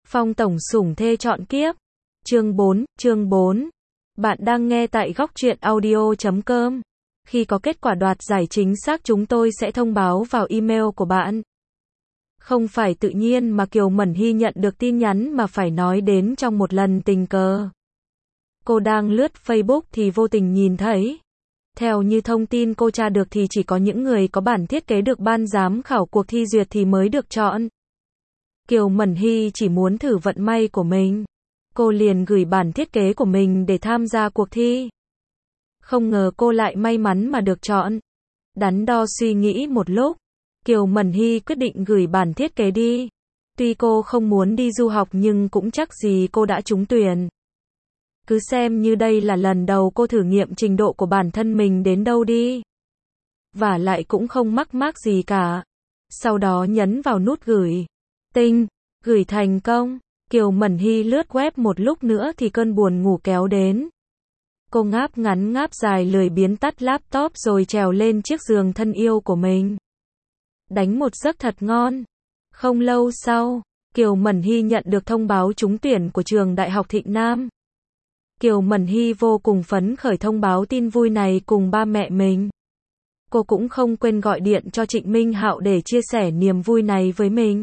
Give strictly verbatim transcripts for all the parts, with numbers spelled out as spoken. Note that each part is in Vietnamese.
Phong tổng sủng thê chọn kiếp. Chương bốn, chương bốn. Bạn đang nghe tại góc truyện audio chấm com. Khi có kết quả đoạt giải chính xác chúng tôi sẽ thông báo vào email của bạn. Không phải tự nhiên mà Kiều Mẫn Hy nhận được tin nhắn mà phải nói đến trong một lần tình cờ. Cô đang lướt Facebook thì vô tình nhìn thấy. Theo như thông tin cô tra được thì chỉ có những người có bản thiết kế được ban giám khảo cuộc thi duyệt thì mới được chọn. Kiều Mẫn Hy chỉ muốn thử vận may của mình. Cô liền gửi bản thiết kế của mình để tham gia cuộc thi. Không ngờ cô lại may mắn mà được chọn. Đắn đo suy nghĩ một lúc, Kiều Mẫn Hy quyết định gửi bản thiết kế đi. Tuy cô không muốn đi du học nhưng cũng chắc gì cô đã trúng tuyển. Cứ xem như đây là lần đầu cô thử nghiệm trình độ của bản thân mình đến đâu đi. Và lại cũng không mắc mác gì cả. Sau đó nhấn vào nút gửi. Tinh, gửi thành công. Kiều Mẫn Hy lướt web một lúc nữa thì cơn buồn ngủ kéo đến. Cô ngáp ngắn ngáp dài lười biếng tắt laptop rồi trèo lên chiếc giường thân yêu của mình. Đánh một giấc thật ngon. Không lâu sau, Kiều Mẫn Hy nhận được thông báo trúng tuyển của trường Đại học Thịnh Nam. Kiều Mẫn Hy vô cùng phấn khởi thông báo tin vui này cùng ba mẹ mình. Cô cũng không quên gọi điện cho Trịnh Minh Hạo để chia sẻ niềm vui này với mình.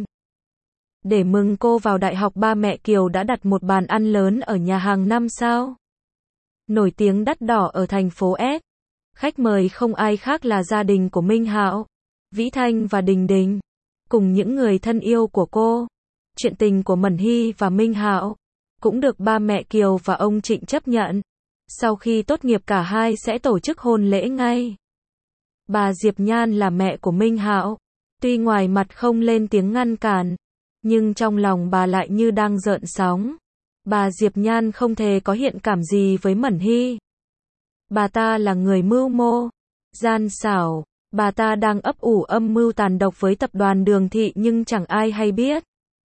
Để mừng cô vào đại học, ba mẹ Kiều đã đặt một bàn ăn lớn ở nhà hàng năm sao nổi tiếng đắt đỏ ở thành phố S. Khách mời không ai khác là gia đình của Minh Hạo, Vĩ Thanh và Đình Đình, cùng những người thân yêu của cô. Chuyện tình của Mẫn Hy và Minh Hạo cũng được ba mẹ Kiều và ông Trịnh chấp nhận. Sau khi tốt nghiệp cả hai sẽ tổ chức hôn lễ ngay. Bà Diệp Nhan là mẹ của Minh Hạo. Tuy ngoài mặt không lên tiếng ngăn cản, nhưng trong lòng bà lại như đang rợn sóng. Bà Diệp Nhan không hề có thiện cảm gì với Mẫn Hy. Bà ta là người mưu mô, gian xảo. Bà ta đang ấp ủ âm mưu tàn độc với tập đoàn Đường Thị nhưng chẳng ai hay biết.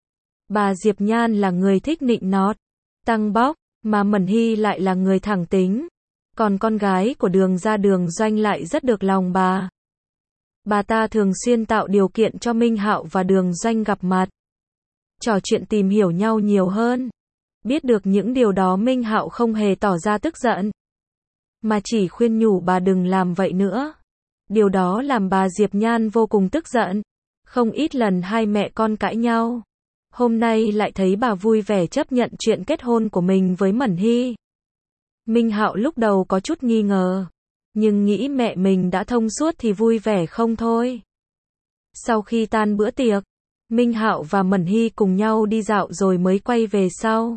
Bà Diệp Nhan là người thích nịnh nót, tăng bóc, mà Mẫn Hy lại là người thẳng tính. Còn con gái của Đường Gia Đường Doanh lại rất được lòng bà. Bà ta thường xuyên tạo điều kiện cho Minh Hạo và Đường Doanh gặp mặt, trò chuyện tìm hiểu nhau nhiều hơn. Biết được những điều đó, Minh Hạo không hề tỏ ra tức giận, mà chỉ khuyên nhủ bà đừng làm vậy nữa. Điều đó làm bà Diệp Nhan vô cùng tức giận. Không ít lần hai mẹ con cãi nhau. Hôm nay lại thấy bà vui vẻ chấp nhận chuyện kết hôn của mình với Mẫn Hy. Minh Hạo lúc đầu có chút nghi ngờ, nhưng nghĩ mẹ mình đã thông suốt thì vui vẻ không thôi. Sau khi tan bữa tiệc, Minh Hạo và Mẫn Hy cùng nhau đi dạo rồi mới quay về sau.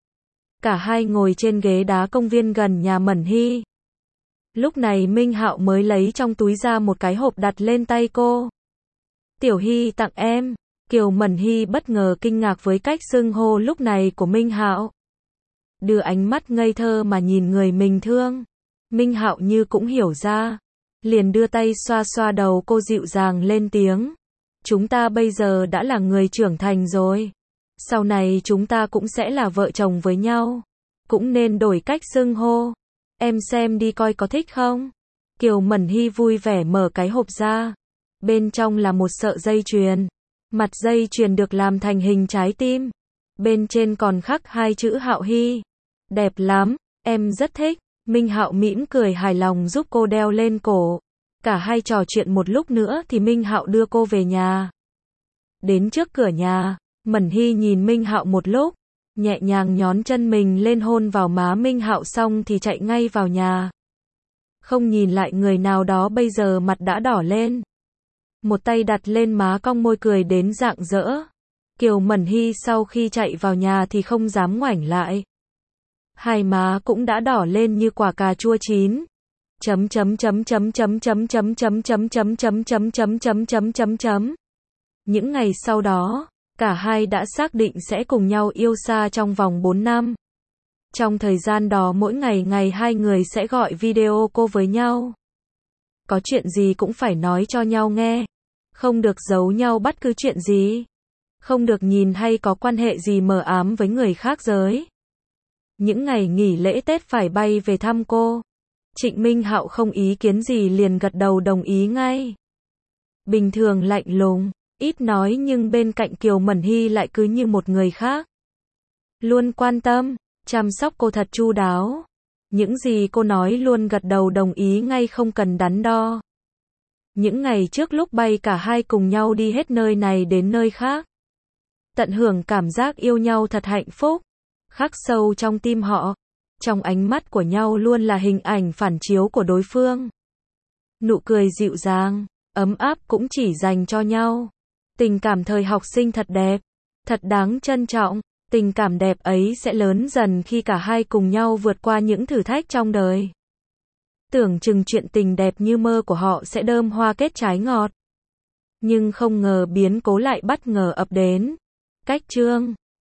Cả hai ngồi trên ghế đá công viên gần nhà Mẫn Hy. Lúc này Minh Hạo mới lấy trong túi ra một cái hộp đặt lên tay cô. Tiểu Hy tặng em. Kiều Mẫn Hy bất ngờ kinh ngạc với cách xưng hô lúc này của Minh Hạo. Đưa ánh mắt ngây thơ mà nhìn người mình thương. Minh Hạo như cũng hiểu ra, liền đưa tay xoa xoa đầu cô dịu dàng lên tiếng. Chúng ta bây giờ đã là người trưởng thành rồi. Sau này chúng ta cũng sẽ là vợ chồng với nhau. Cũng nên đổi cách xưng hô. Em xem đi coi có thích không? Kiều Mẫn Hy vui vẻ mở cái hộp ra. Bên trong là một sợi dây chuyền. Mặt dây chuyền được làm thành hình trái tim. Bên trên còn khắc hai chữ Hạo Hy. Đẹp lắm, em rất thích. Minh Hạo mỉm cười hài lòng giúp cô đeo lên cổ. Cả hai trò chuyện một lúc nữa thì Minh Hạo đưa cô về nhà. Đến trước cửa nhà, Mẫn Hy nhìn Minh Hạo một lúc, nhẹ nhàng nhón chân mình lên hôn vào má Minh Hạo xong thì chạy ngay vào nhà. Không nhìn lại người nào đó bây giờ mặt đã đỏ lên. Một tay đặt lên má cong môi cười đến rạng rỡ. Kiều Mẫn Hy sau khi chạy vào nhà thì không dám ngoảnh lại. Hai má cũng đã đỏ lên như quả cà chua chín. Chấm chấm chấm chấm chấm chấm chấm chấm chấm chấm chấm chấm chấm chấm chấm chấm chấm. Những ngày sau đó, cả hai đã xác định sẽ cùng nhau yêu xa trong vòng bốn năm. Trong thời gian đó mỗi ngày ngày hai người sẽ gọi video call với nhau. Có chuyện gì cũng phải nói cho nhau nghe. Không được giấu nhau bất cứ chuyện gì. Không được nhìn hay có quan hệ gì mờ ám với người khác giới. Những ngày nghỉ lễ Tết phải bay về thăm cô. Trịnh Minh Hạo không ý kiến gì liền gật đầu đồng ý ngay. Bình thường lạnh lùng, ít nói nhưng bên cạnh Kiều Mẫn Hy lại cứ như một người khác. luôn quan tâm, chăm sóc cô thật chu đáo. Những gì cô nói luôn gật đầu đồng ý ngay không cần đắn đo. Những ngày trước lúc bay cả hai cùng nhau đi hết nơi này đến nơi khác. Tận hưởng cảm giác yêu nhau thật hạnh phúc. Khắc sâu trong tim họ. Trong ánh mắt của nhau luôn là hình ảnh phản chiếu của đối phương. Nụ cười dịu dàng, ấm áp cũng chỉ dành cho nhau. Tình cảm thời học sinh thật đẹp, thật đáng trân trọng. Tình cảm đẹp ấy sẽ lớn dần khi cả hai cùng nhau vượt qua những thử thách trong đời. Tưởng chừng chuyện tình đẹp như mơ của họ sẽ đơm hoa kết trái ngọt. Nhưng không ngờ biến cố lại bất ngờ ập đến. Cách chương